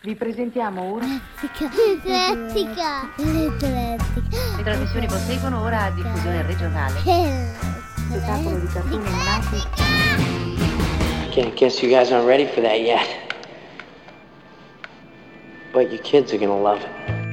Vi presentiamo ora Eclettica. le trasmissioni proseguono ora a diffusione regionale. Spettacolo di cartoni animati. I guess you guys aren't ready for that yet. But your kids are gonna love it.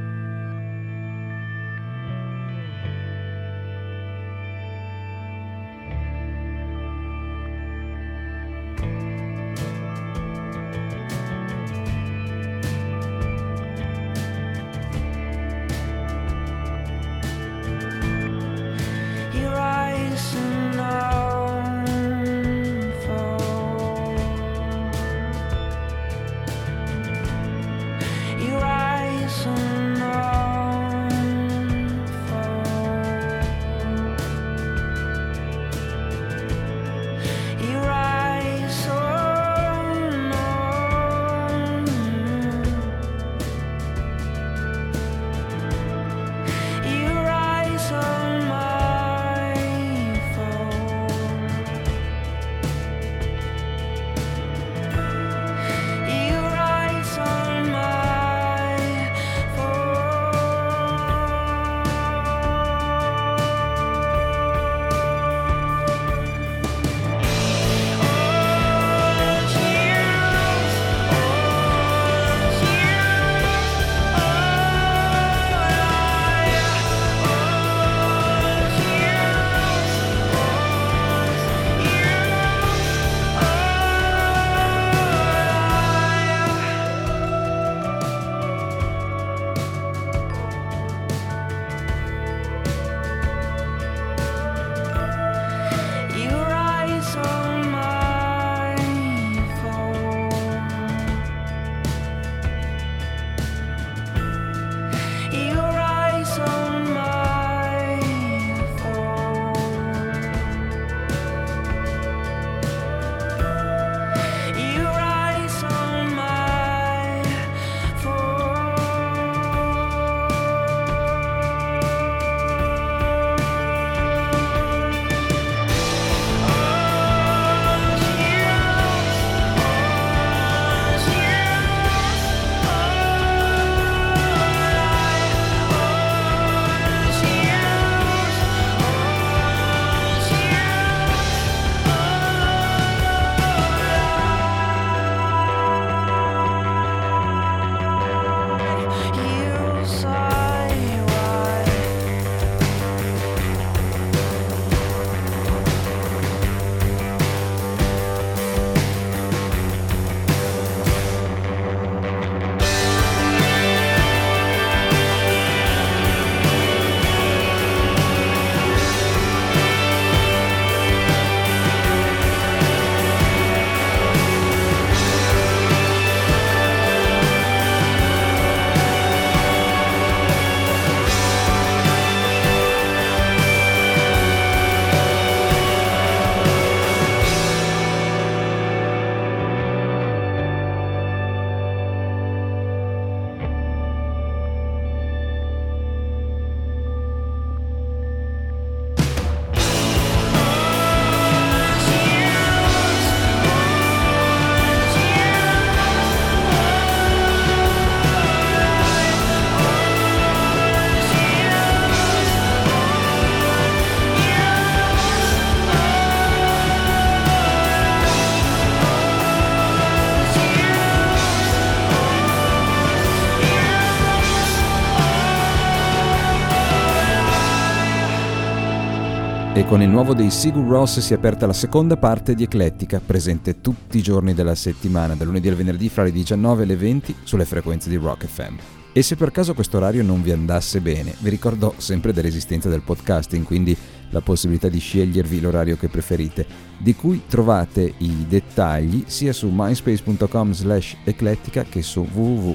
E con il nuovo dei Sigur Rós si è aperta la seconda parte di Eclettica, presente tutti i giorni della settimana, dal lunedì al venerdì fra le 19 e le 20 sulle frequenze di Rock FM. E se per caso questo orario non vi andasse bene, vi ricordo sempre dell'esistenza del podcasting, quindi la possibilità di scegliervi l'orario che preferite, di cui trovate i dettagli sia su myspace.com/eclettica che su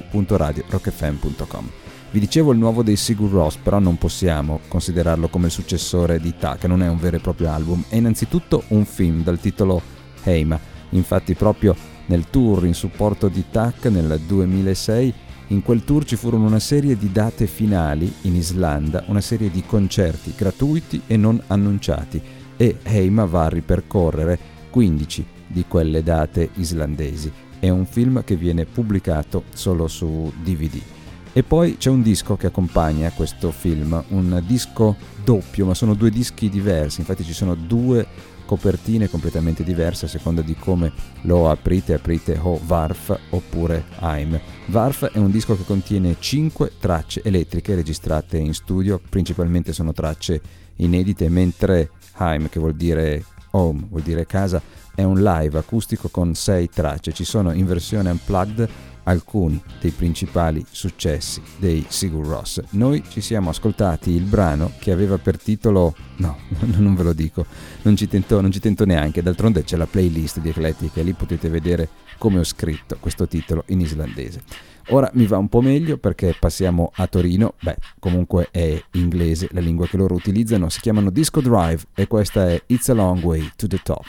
www.radiorockfm.com. Vi dicevo il nuovo dei Sigur Rós, però non possiamo considerarlo come il successore di Tak, non è un vero e proprio album, è innanzitutto un film dal titolo Heima. Infatti proprio nel tour in supporto di Tak nel 2006, in quel tour ci furono una serie di date finali in Islanda, una serie di concerti gratuiti e non annunciati, e Heima va a ripercorrere 15 di quelle date islandesi. è un film che viene pubblicato solo su DVD. E poi c'è un disco che accompagna questo film, un disco doppio, ma sono 2 dischi diversi, infatti ci sono 2 copertine completamente diverse a seconda di come lo aprite o Warf oppure Haim. Warf è un disco che contiene 5 tracce elettriche registrate in studio, principalmente sono tracce inedite, mentre Haim, che vuol dire home, vuol dire casa, è un live acustico con 6 tracce. Ci sono in versione unplugged alcuni dei principali successi dei Sigur Rós. Noi ci siamo ascoltati il brano che aveva per titolo, no, non ve lo dico, non ci tento neanche, d'altronde c'è la playlist di Eclettica e lì potete vedere come ho scritto questo titolo in islandese. Ora mi va un po' meglio perché passiamo a Torino, comunque è inglese la lingua che loro utilizzano, si chiamano Disco Drive e questa è It's a Long Way to the Top.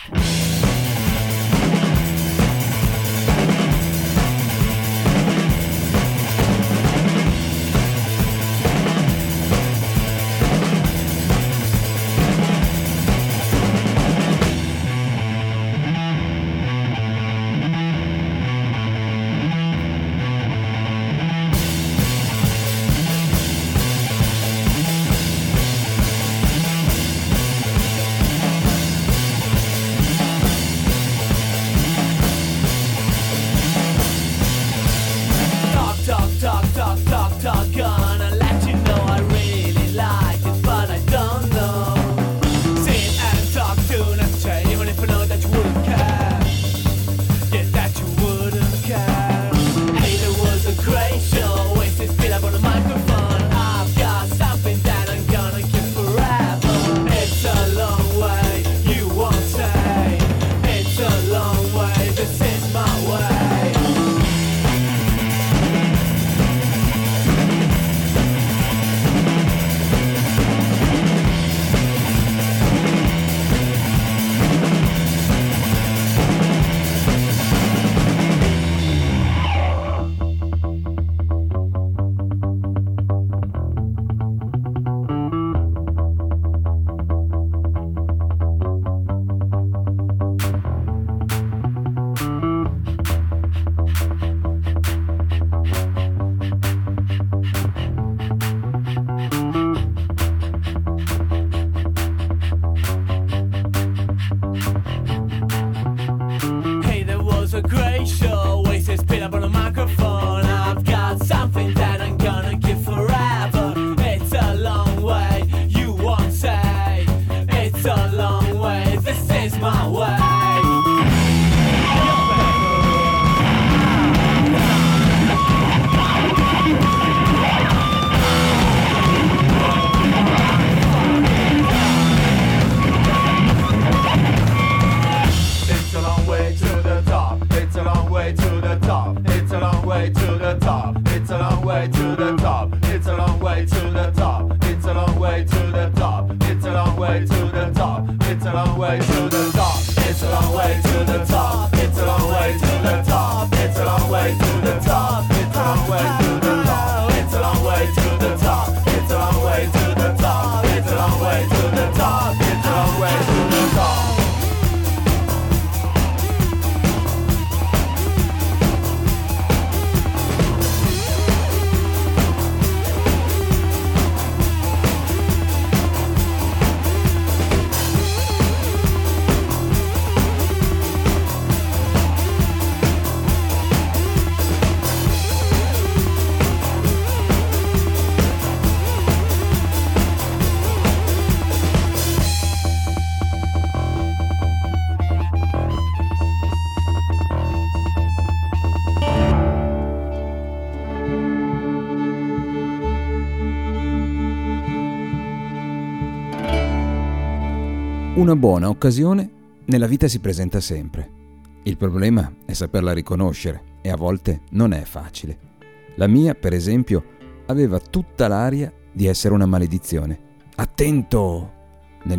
Una buona occasione nella vita si presenta sempre. Il problema è saperla riconoscere e a volte non è facile. La mia, per esempio, aveva tutta l'aria di essere una maledizione. Attento! Nel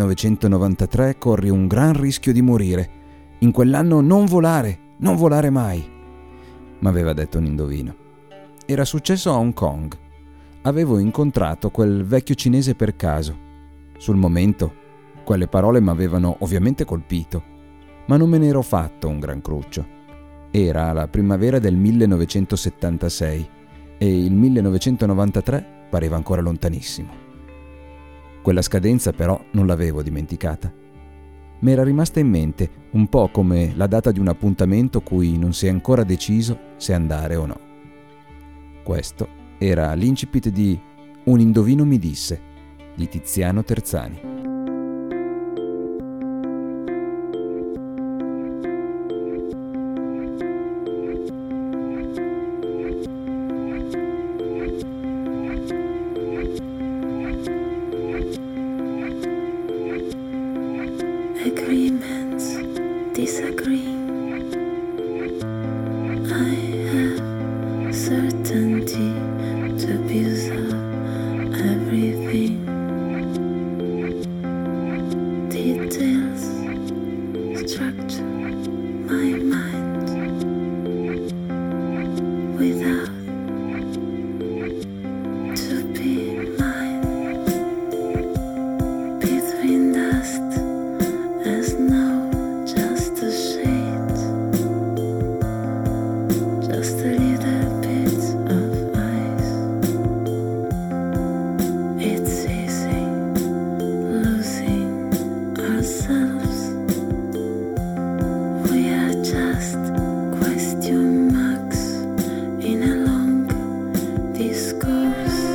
1993 corri un gran rischio di morire. In quell'anno non volare mai. M'aveva detto un indovino. Era successo a Hong Kong. Avevo incontrato quel vecchio cinese per caso. Sul momento quelle parole m'avevano ovviamente colpito, ma non me ne ero fatto un gran cruccio. Era la primavera del 1976 e il 1993 pareva ancora lontanissimo. Quella scadenza però non l'avevo dimenticata. Mi era rimasta in mente un po' come la data di un appuntamento cui non si è ancora deciso se andare o no. Questo era l'incipit di Un indovino mi disse di Tiziano Terzani. Agreements disagree. I have certainty to abuse of everything. Details structure my mind without to be mine. Between dust as snow, just a shade, just a little bit of ice. It's easy losing ourselves. We are just question marks in a long discourse.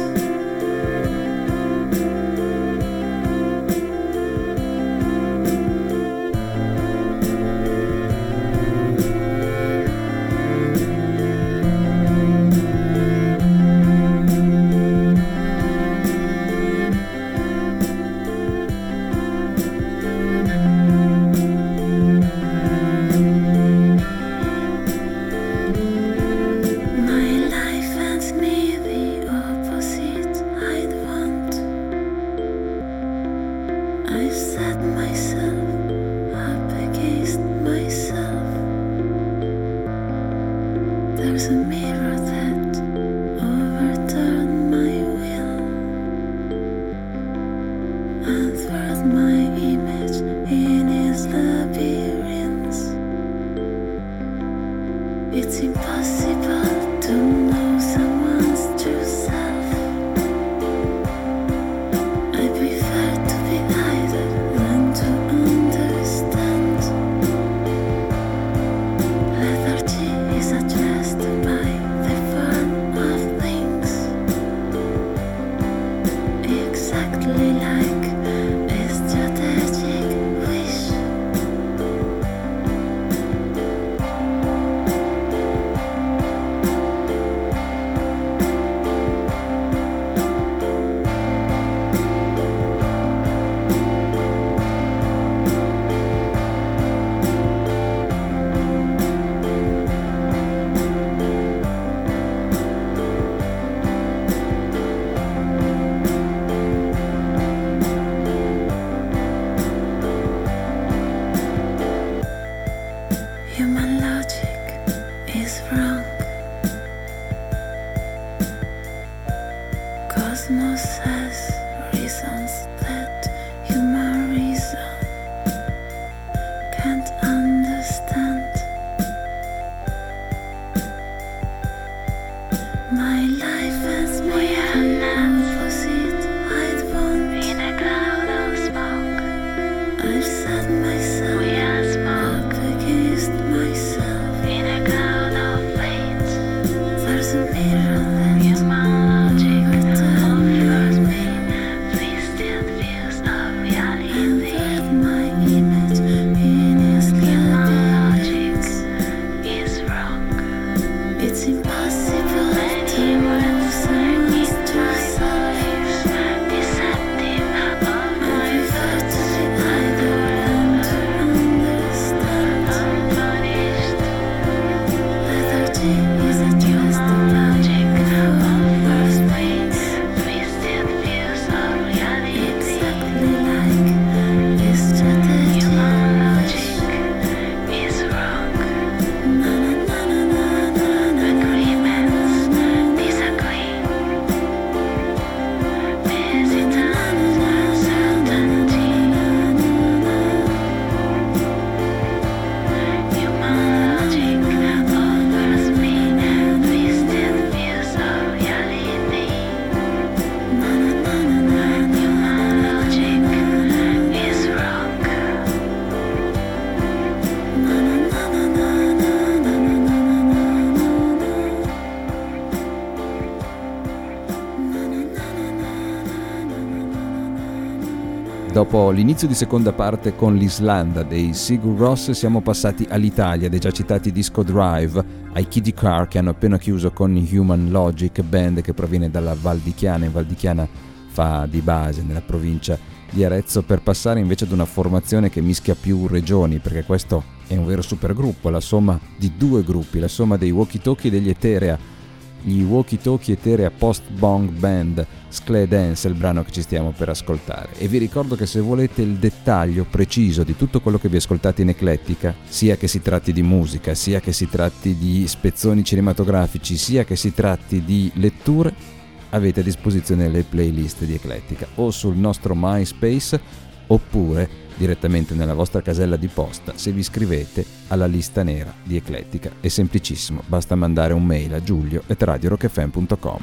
My life hands me the opposite I'd want. I've set myself up against myself. There's a mirror that overturned my will, unfurled my image in its labyrinths. It's impossible to know someone's true self. I prefer to be either than to understand. Lethargy is addressed by the form of things, exactly like a strategic wish. Human logic is wrong. Cosmos has reasons that human reason can't understand. My life has me an opposite I'd want. In a cloud of smoke, I've set myself up against myself. In a cloud of fate, there's a mirror that human logic offers me twisted views of reality. And my image in its labyrinth is wrong. It's impossible to know someone's true self. Deceptive of my prefer to be either than to understand. Unpunished. Lethargy is addressed by dopo l'inizio di seconda parte con l'Islanda dei Sigur Rós siamo passati all'Italia dei già citati Disco Drive, ai Kiddie Car che hanno appena chiuso con Human Logic, band che proviene dalla Val di Chiana. In Val di Chiana fa di base nella provincia di Arezzo, per passare invece ad una formazione che mischia più regioni, perché questo è un vero supergruppo, la somma di due gruppi, la somma dei Walkie Talkie e degli Eterea. Gli Walkie Talkie Eterea Post-Bong Band, Sclé Dance è il brano che ci stiamo per ascoltare. E vi ricordo che se volete il dettaglio preciso di tutto quello che vi ascoltate in Eclettica, sia che si tratti di musica, sia che si tratti di spezzoni cinematografici, sia che si tratti di letture, avete a disposizione le playlist di Eclettica o sul nostro MySpace oppure direttamente nella vostra casella di posta se vi iscrivete alla lista nera di Eclettica. È semplicissimo, basta mandare un mail a giulio@radiorockfm.com.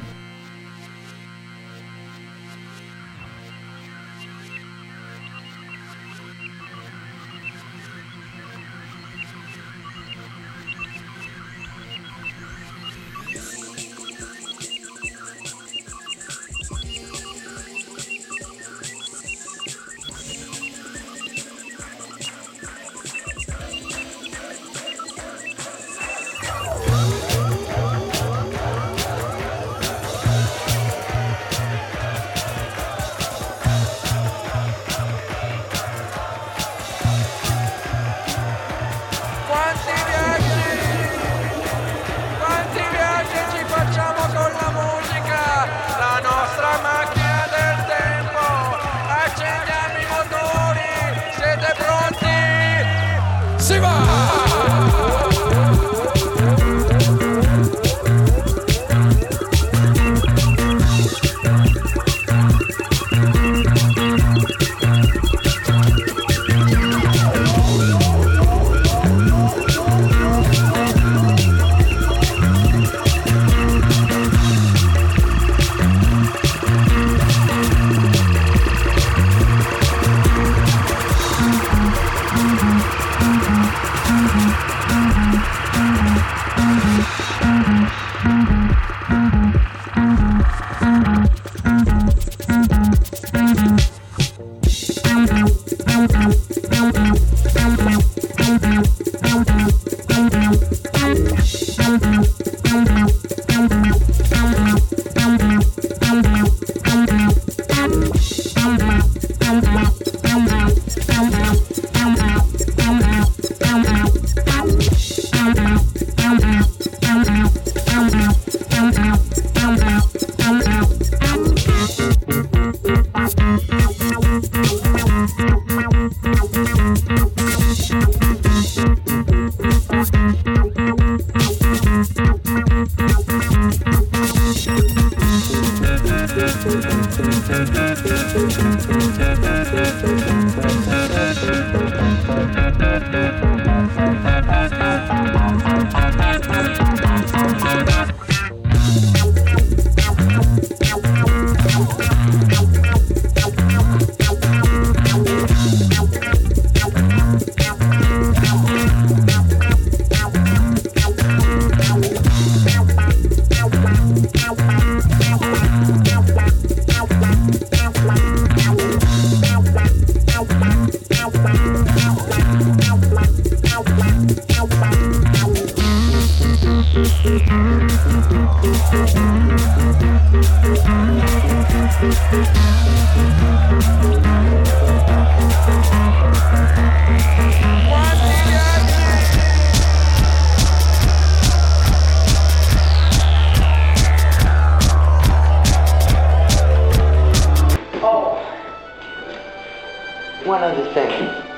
One other thing.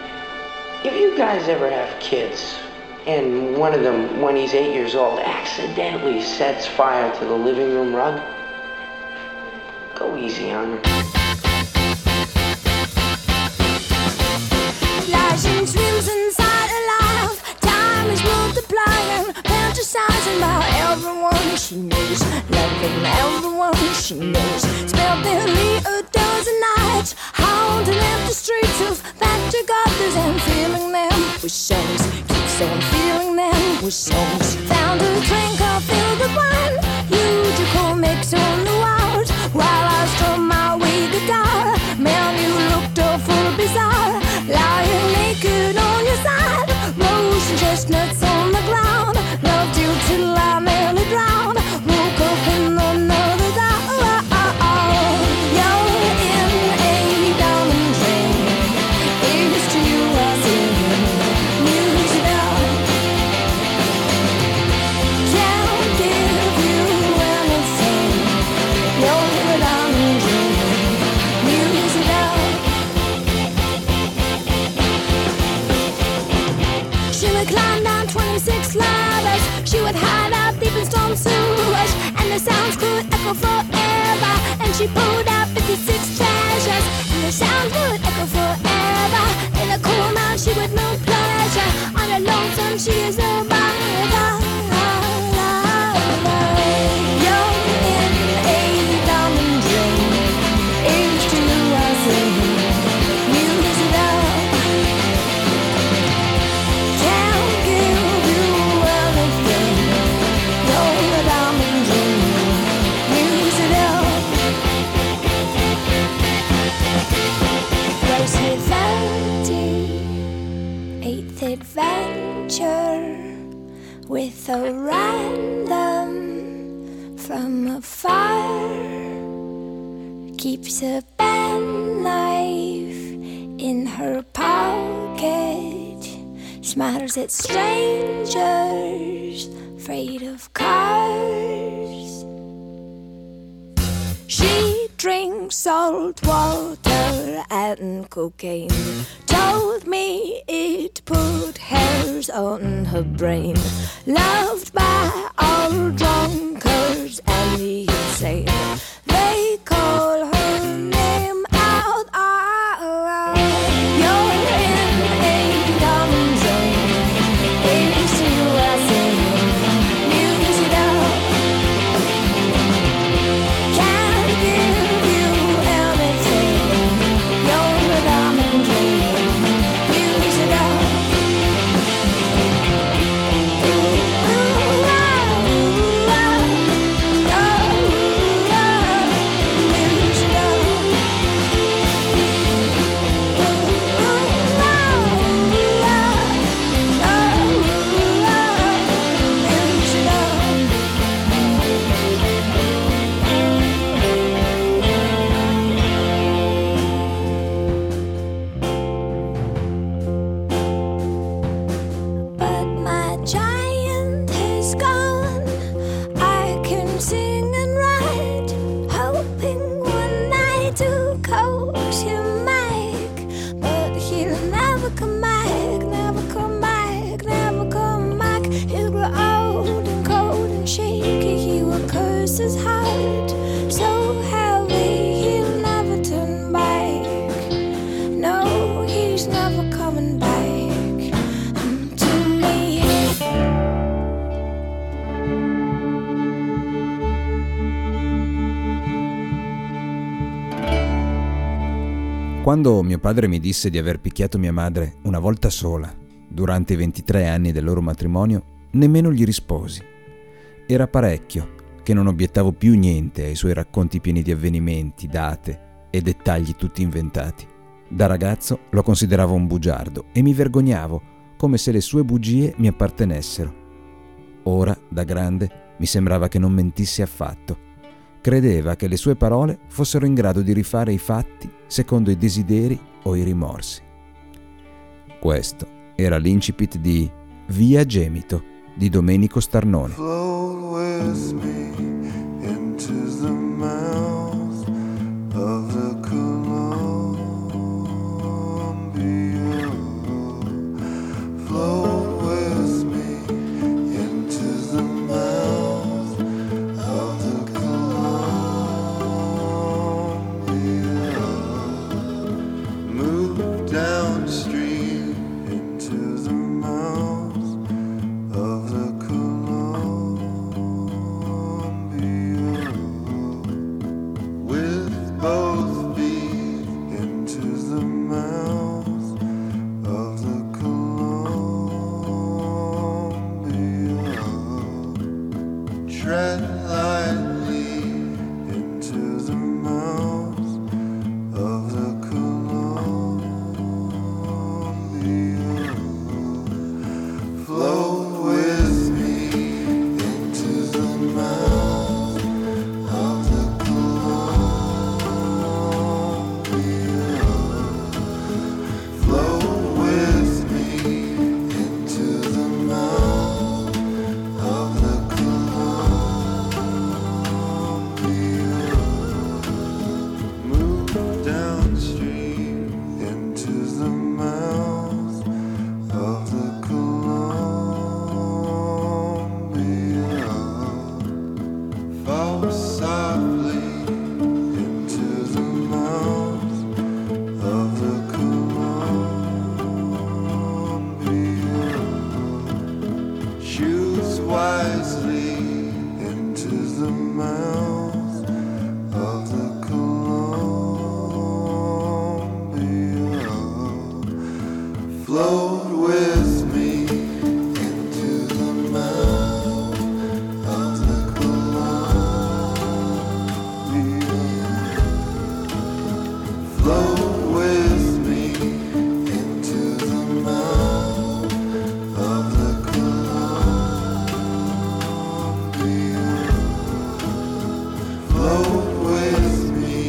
If you guys ever have kids, and one of them, when he's 8 years old, accidentally sets fire to the living room rug, go easy on him. Flashing dreams inside a life. Time is multiplying, fantasizing about everyone she knows, loving everyone she knows. Spent nearly a dozen nights haunting empty streets of factory gardens and filling them with songs. Keeps on filling them with songs. Found a drink filled with wine. Huge comics on the wild while I strum my wee guitar. Man, you looked awful could echo forever. And she pulled out 56 treasures, and the sounds would echo forever. In a cool mouth she would know pleasure, on a lonesome she is a bother. Adventure with a random from afar, keeps a pen knife in her pocket, smiles at strangers, afraid of cars. She drinks salt water and cocaine, told me it put hairs on her brain, loved by all drunkards and the insane. They call her name out. You're in a diamond zone. It's USA. Use it up. Can't give you anything. You're a diamond dream. Use it up. His heart so heavy he'll never turn back. No, he's never coming back to me. Quando mio padre mi disse di aver picchiato mia madre una volta sola durante i 23 anni del loro matrimonio, nemmeno gli risposi. Era parecchio che non obiettavo più niente ai suoi racconti pieni di avvenimenti, date e dettagli tutti inventati. Da ragazzo lo consideravo un bugiardo e mi vergognavo come se le sue bugie mi appartenessero. Ora, da grande, mi sembrava che non mentisse affatto. Credeva che le sue parole fossero in grado di rifare i fatti secondo i desideri o i rimorsi. Questo era l'incipit di Via Gemito di Domenico Starnone. Float with me into the mouth of the Columbia. Float with me into the mouth of the Columbia. Move downstream into the mouth of the Columbia. float with me.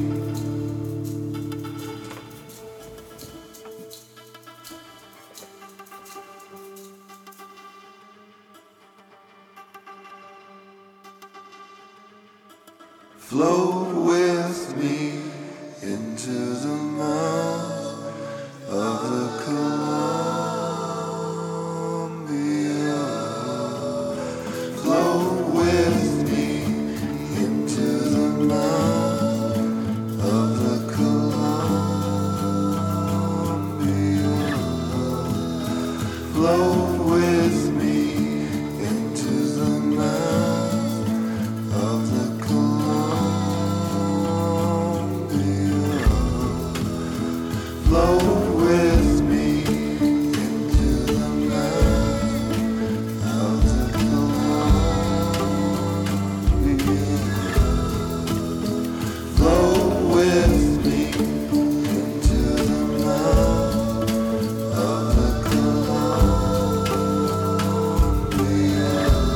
Float with me into the mouth of the Columbia. Float with me into the mouth of the Columbia. Float with me into the mouth of the Columbia. Float with me into the mouth of the Columbia. Float with me into the mouth of the Columbia.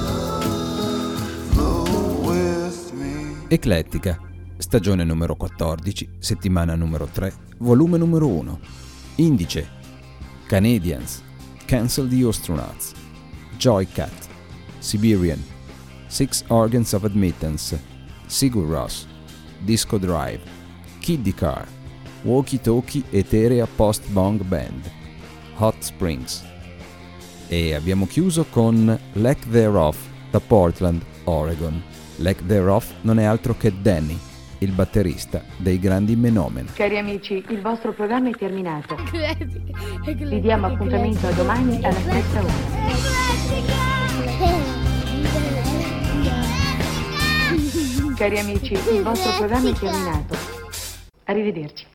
Float with me. Eclettica, stagione numero 14, settimana numero 3, volume numero 1. Indice: Canadians, Cancel the Astronauts, Joycat, Siberian, Six Organs of Admittance, Sigur Rós, Disco Drive, Kiddie Car, Walkie Talkie Etherea Post Bong Band, Hot Springs. E abbiamo chiuso con Lack Thereof da Portland, Oregon. Lack Thereof non è altro che Danny, il batterista dei grandi Menomen. Cari amici, il vostro programma è terminato. Vi diamo appuntamento a domani alla stessa ora. Cari amici, il vostro programma è terminato. Arrivederci.